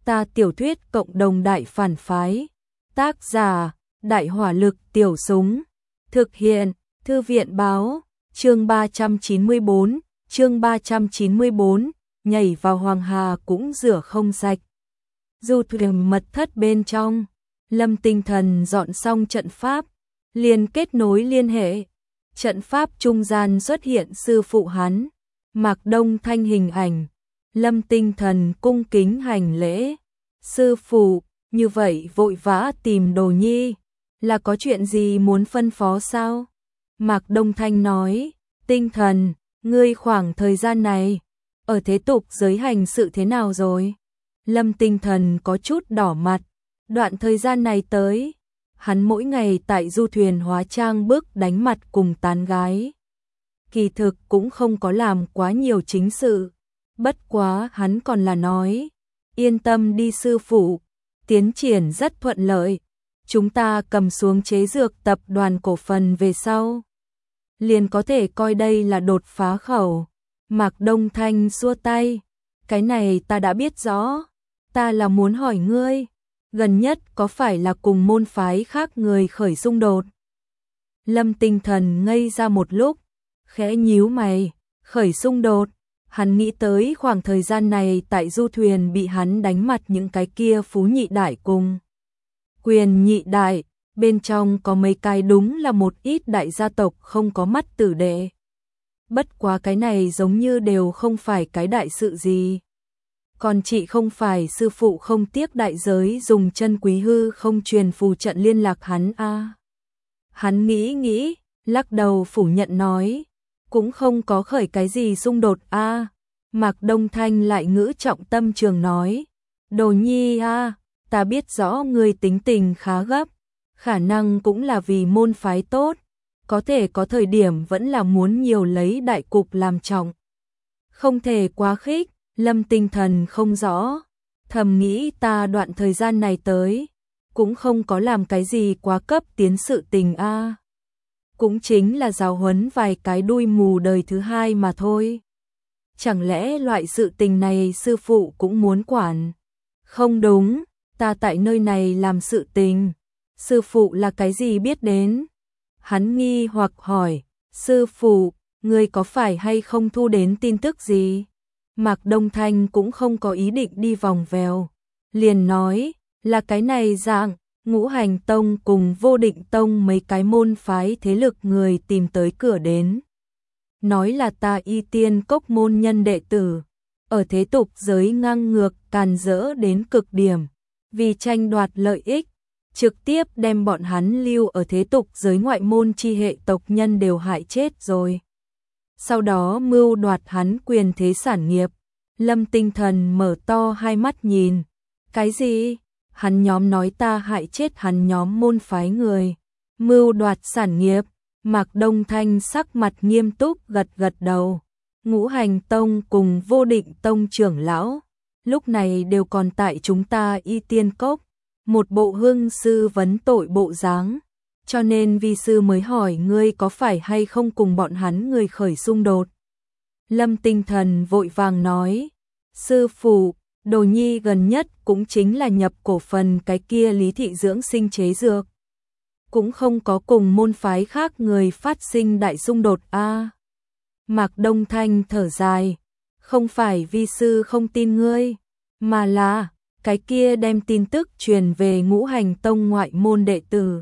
Ta tiểu thuyết cộng đồng đại phản phái. Tác giả, Đại hỏa lực tiểu súng. Thực hiện, Thư viện báo, chương 394, chương 394, nhảy vào Hoàng Hà cũng rửa không sạch. Du thuyền mật thất bên trong, Lâm Tinh Thần dọn xong trận pháp, liền kết nối liên hệ. Trận pháp trung gian xuất hiện sư phụ hắn, Mạc Đông Thanh hình ảnh. Lâm Tinh Thần cung kính hành lễ. Sư phụ, như vậy vội vã tìm Đồ Nhi, là có chuyện gì muốn phân phó sao? Mạc Đông Thanh nói, Tinh Thần, ngươi khoảng thời gian này, ở thế tục giới hành sự thế nào rồi? Lâm Tinh Thần có chút đỏ mặt, đoạn thời gian này tới, hắn mỗi ngày tại du thuyền hóa trang bước đánh mặt cùng tán gái. Kỳ thực cũng không có làm quá nhiều chính sự, bất quá hắn còn là nói, yên tâm đi sư phụ, tiến triển rất thuận lợi, chúng ta cầm xuống chế dược tập đoàn cổ phần về sau, liền có thể coi đây là đột phá khẩu. Mạc Đông Thanh xua tay, cái này ta đã biết rõ, ta là muốn hỏi ngươi, gần nhất có phải là cùng môn phái khác người khởi xung đột? Lâm Tinh Thần ngây ra một lúc, khẽ nhíu mày, khởi xung đột, hắn nghĩ tới khoảng thời gian này tại du thuyền bị hắn đánh mặt những cái kia phú nhị đại cùng quyền nhị đại, bên trong có mấy cái đúng là một ít đại gia tộc không có mắt tử đệ. Bất quá cái này giống như đều không phải cái đại sự gì. Còn chị không phải sư phụ không tiếc đại giới dùng chân quý hư không truyền phù trận liên lạc hắn a. Hắn nghĩ, lắc đầu phủ nhận nói, cũng không có khởi cái gì xung đột a. Mạc Đông Thanh lại ngữ trọng tâm trường nói, Đồ Nhi a, ta biết rõ người tính tình khá gấp, khả năng cũng là vì môn phái tốt, có thể có thời điểm vẫn là muốn nhiều lấy đại cục làm trọng. Không thể quá khích. Lâm Tinh Thần không rõ, thầm nghĩ ta đoạn thời gian này tới, cũng không có làm cái gì quá cấp tiến sự tình a. Cũng chính là giáo huấn vài cái đuôi mù đời thứ hai mà thôi. Chẳng lẽ loại sự tình này sư phụ cũng muốn quản? Không đúng, ta tại nơi này làm sự tình, sư phụ là cái gì biết đến? Hắn nghi hoặc hỏi, sư phụ, ngươi có phải hay không thu đến tin tức gì? Mạc Đông Thanh cũng không có ý định đi vòng vèo, liền nói, là cái này dạng, Ngũ Hành Tông cùng Vô Định Tông mấy cái môn phái thế lực người tìm tới cửa đến. Nói là ta Y Tiên Cốc môn nhân đệ tử, ở thế tục giới ngang ngược càn rỡ đến cực điểm, vì tranh đoạt lợi ích, trực tiếp đem bọn hắn lưu ở thế tục giới ngoại môn chi hệ tộc nhân đều hại chết rồi. Sau đó mưu đoạt hắn quyền thế sản nghiệp. Lâm Tinh Thần mở to hai mắt nhìn. Cái gì? Hắn nhóm nói ta hại chết hắn nhóm môn phái người. Mưu đoạt sản nghiệp. Mạc Đông Thanh sắc mặt nghiêm túc gật gật đầu. Ngũ Hành Tông cùng Vô Định Tông trưởng lão, lúc này đều còn tại chúng ta Y Tiên Cốc. Một bộ hương sư vấn tội bộ dáng. Cho nên vi sư mới hỏi ngươi có phải hay không cùng bọn hắn người khởi xung đột. Lâm Tinh Thần vội vàng nói, sư phụ, Đồ Nhi gần nhất cũng chính là nhập cổ phần cái kia Lý Thị dưỡng sinh chế dược. Cũng không có cùng môn phái khác người phát sinh đại xung đột a. Mạc Đông Thanh thở dài, không phải vi sư không tin ngươi, mà là cái kia đem tin tức truyền về Ngũ Hành Tông ngoại môn đệ tử.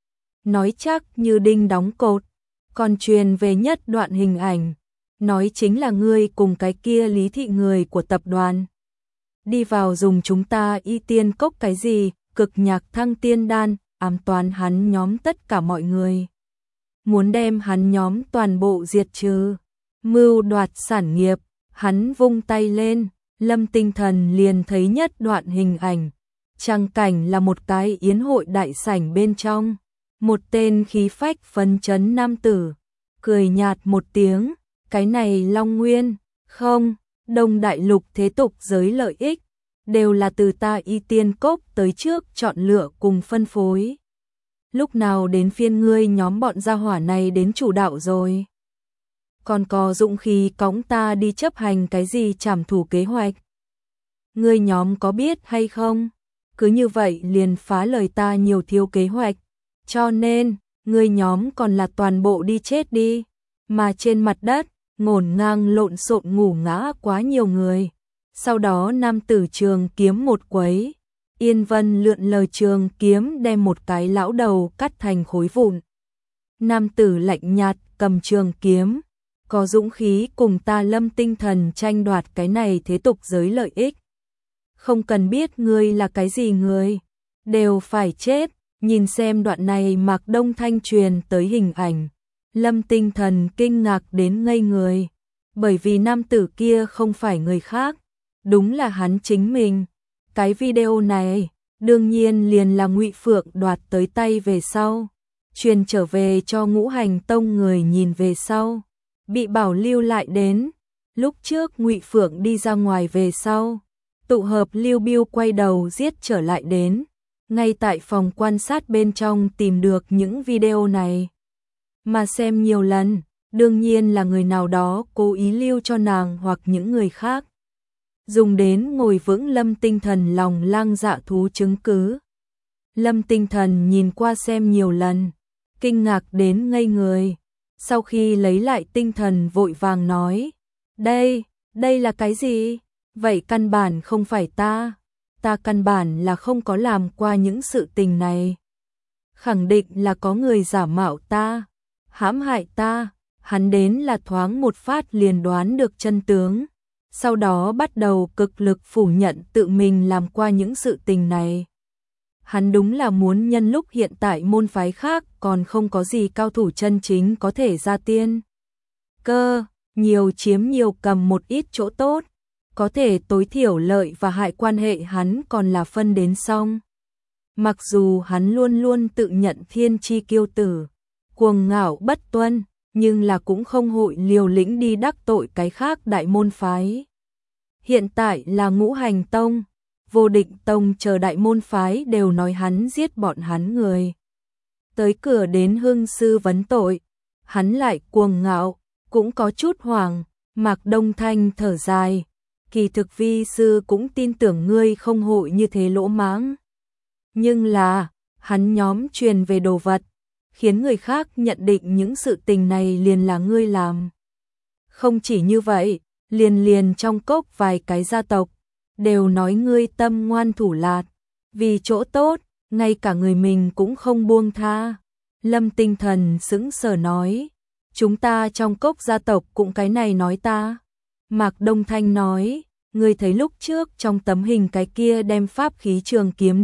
Nói chắc như đinh đóng cột, còn truyền về nhất đoạn hình ảnh, nói chính là ngươi cùng cái kia Lý Thị người của tập đoàn. Đi vào dùng chúng ta Y Tiên Cốc cái gì, cực nhạc thăng tiên đan, ám toán hắn nhóm tất cả mọi người. Muốn đem hắn nhóm toàn bộ diệt trừ, mưu đoạt sản nghiệp, hắn vung tay lên, Lâm Tinh Thần liền thấy nhất đoạn hình ảnh. Trang cảnh là một cái yến hội đại sảnh bên trong. Một tên khí phách phấn chấn nam tử, cười nhạt một tiếng, cái này Long Nguyên, không, Đông Đại Lục thế tục giới lợi ích, đều là từ ta Y Tiên Cốc tới trước chọn lựa cùng phân phối. Lúc nào đến phiên ngươi nhóm bọn gia hỏa này đến chủ đạo rồi? Còn có dũng khí cõng ta đi chấp hành cái gì trảm thủ kế hoạch? ngươi nhóm có biết hay không? Cứ như vậy liền phá lời ta nhiều thiếu kế hoạch, cho nên, ngươi nhóm còn là toàn bộ đi chết đi. Mà trên mặt đất, ngổn ngang lộn xộn ngủ ngã quá nhiều người. Sau đó nam tử trường kiếm một quấy, Yên Vân lượn lời trường kiếm đem một cái lão đầu cắt thành khối vụn. Nam tử lạnh nhạt cầm trường kiếm, có dũng khí cùng ta Lâm Tinh Thần tranh đoạt cái này thế tục giới lợi ích. Không cần biết ngươi là cái gì người, đều phải chết. Nhìn xem đoạn này Mạc Đông Thanh truyền tới hình ảnh, Lâm Tinh Thần kinh ngạc đến ngây người, bởi vì nam tử kia không phải người khác, đúng là hắn chính mình. Cái video này, đương nhiên liền là Ngụy Phượng đoạt tới tay về sau, truyền trở về cho Ngũ Hành Tông người nhìn về sau, bị bảo lưu lại đến. Lúc trước Ngụy Phượng đi ra ngoài về sau, tụ hợp Lưu Biêu quay đầu giết trở lại đến, ngay tại phòng quan sát bên trong tìm được những video này. Mà xem nhiều lần, đương nhiên là người nào đó cố ý lưu cho nàng hoặc những người khác, dùng đến ngồi vững Lâm Tinh Thần lòng lang dạ thú chứng cứ. Lâm Tinh Thần nhìn qua xem nhiều lần, kinh ngạc đến ngây người. Sau khi lấy lại tinh thần vội vàng nói, đây là cái gì? Vậy căn bản không phải ta căn bản là không có làm qua những sự tình này. Khẳng định là có người giả mạo ta, hãm hại ta. Hắn đến là thoáng một phát liền đoán được chân tướng, sau đó bắt đầu cực lực phủ nhận tự mình làm qua những sự tình này. Hắn đúng là muốn nhân lúc hiện tại môn phái khác còn không có gì cao thủ chân chính có thể ra tiên cơ, nhiều chiếm nhiều cầm một ít chỗ tốt, có thể tối thiểu lợi và hại quan hệ hắn còn là phân đến xong. Mặc dù hắn luôn luôn tự nhận thiên chi kiêu tử, cuồng ngạo bất tuân, nhưng là cũng không hội liều lĩnh đi đắc tội cái khác đại môn phái. Hiện tại là Ngũ Hành Tông, Vô Địch Tông chờ đại môn phái đều nói hắn giết bọn hắn người. Tới cửa đến hương sư vấn tội, hắn lại cuồng ngạo, cũng có chút hoảng. Mạc Đông Thanh thở dài, kỳ thực vi sư cũng tin tưởng ngươi không hội như thế lỗ mãng. Nhưng là, hắn nhóm truyền về đồ vật, khiến người khác nhận định những sự tình này liền là ngươi làm. Không chỉ như vậy, liền trong cốc vài cái gia tộc, đều nói ngươi tâm ngoan thủ lạt, vì chỗ tốt, ngay cả người mình cũng không buông tha. Lâm Tinh Thần sững sờ nói, chúng ta trong cốc gia tộc cũng cái này nói ta. Mạc Đông Thanh nói, ngươi thấy lúc trước trong tấm hình cái kia đem pháp khí trường kiếm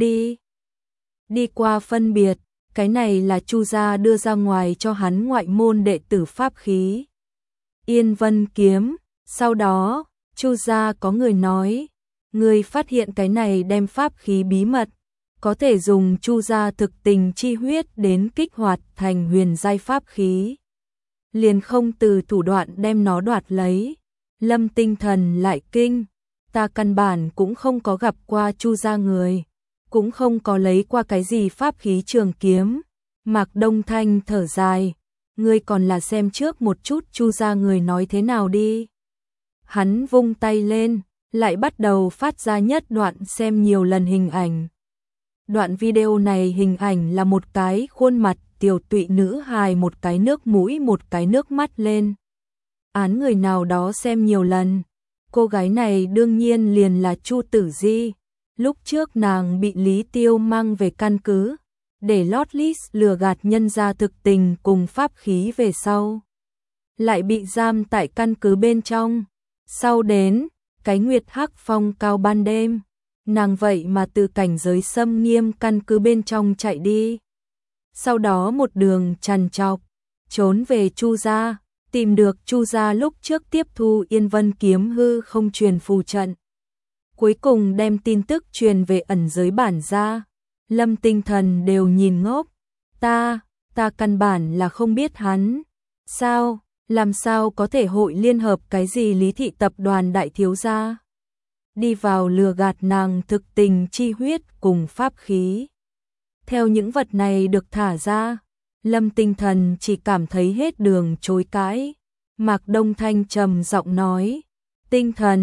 đi qua phân biệt, cái này là Chu gia đưa ra ngoài cho hắn ngoại môn đệ tử pháp khí Yên Vân kiếm. Sau đó, Chu gia có người nói, ngươi phát hiện cái này đem pháp khí bí mật, có thể dùng Chu gia thực tình chi huyết đến kích hoạt thành huyền giai pháp khí, liền không từ thủ đoạn đem nó đoạt lấy. Lâm Tinh Thần lại kinh, ta căn bản cũng không có gặp qua Chu gia người, cũng không có lấy qua cái gì pháp khí trường kiếm. Mạc Đông Thanh thở dài, ngươi còn là xem trước một chút Chu gia người nói thế nào đi. Hắn vung tay lên, lại bắt đầu phát ra nhất đoạn xem nhiều lần hình ảnh. Đoạn video này hình ảnh là một cái khuôn mặt tiểu tụy nữ hài, một cái nước mũi một cái nước mắt lên. Án người nào đó xem nhiều lần. Cô gái này đương nhiên liền là Chu Tử Di. Lúc trước nàng bị Lý Tiêu mang về căn cứ, để lót lít lừa gạt nhân ra thực tình cùng pháp khí về sau, lại bị giam tại căn cứ bên trong. Sau đến, cái Nguyệt Hắc Phong cao ban đêm, nàng vậy mà từ cảnh giới xâm nghiêm căn cứ bên trong chạy đi. Sau đó một đường trằn trọc, trốn về Chu gia, tìm được Chu gia lúc trước tiếp thu Yên Vân kiếm hư không truyền phù trận. Cuối cùng đem tin tức truyền về ẩn giới bản gia. Lâm Tinh Thần đều nhìn ngốc, ta căn bản là không biết hắn. Sao, làm sao có thể hội liên hợp cái gì Lý thị tập đoàn đại thiếu gia đi vào lừa gạt nàng thực tình chi huyết cùng pháp khí. Theo những vật này được thả ra, Lâm Tinh Thần chỉ cảm thấy hết đường chối cãi. Mạc Đông Thanh trầm giọng nói, Tinh Thần,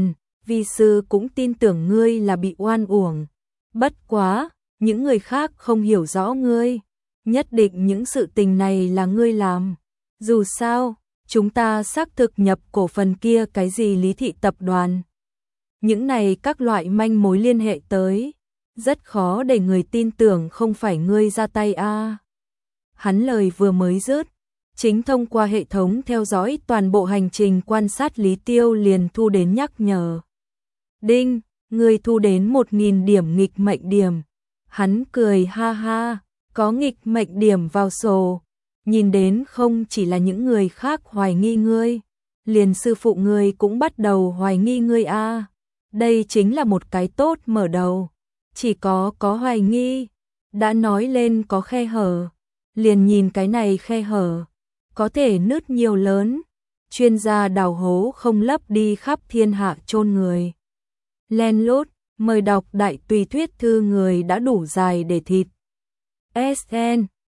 vi sư cũng tin tưởng ngươi là bị oan uổng. Bất quá, những người khác không hiểu rõ ngươi. Nhất định những sự tình này là ngươi làm. Dù sao, chúng ta xác thực nhập cổ phần kia cái gì Lý Thị tập đoàn. Những này các loại manh mối liên hệ tới. Rất khó để người tin tưởng không phải ngươi ra tay a. Hắn lời vừa mới dứt, chính thông qua hệ thống theo dõi toàn bộ hành trình quan sát Lý Tiêu liền thu đến nhắc nhở. Đinh, ngươi thu đến 1000 điểm nghịch mệnh điểm. Hắn cười ha ha, có nghịch mệnh điểm vào sổ. Nhìn đến không chỉ là những người khác hoài nghi ngươi, liền sư phụ ngươi cũng bắt đầu hoài nghi ngươi a. Đây chính là một cái tốt mở đầu. Chỉ có hoài nghi, đã nói lên có khe hở, liền nhìn cái này khe hở, có thể nứt nhiều lớn. Chuyên gia đào hố không lấp đi khắp thiên hạ chôn người. Len lút, mời đọc đại tùy thuyết thư người đã đủ dài để thịt. SN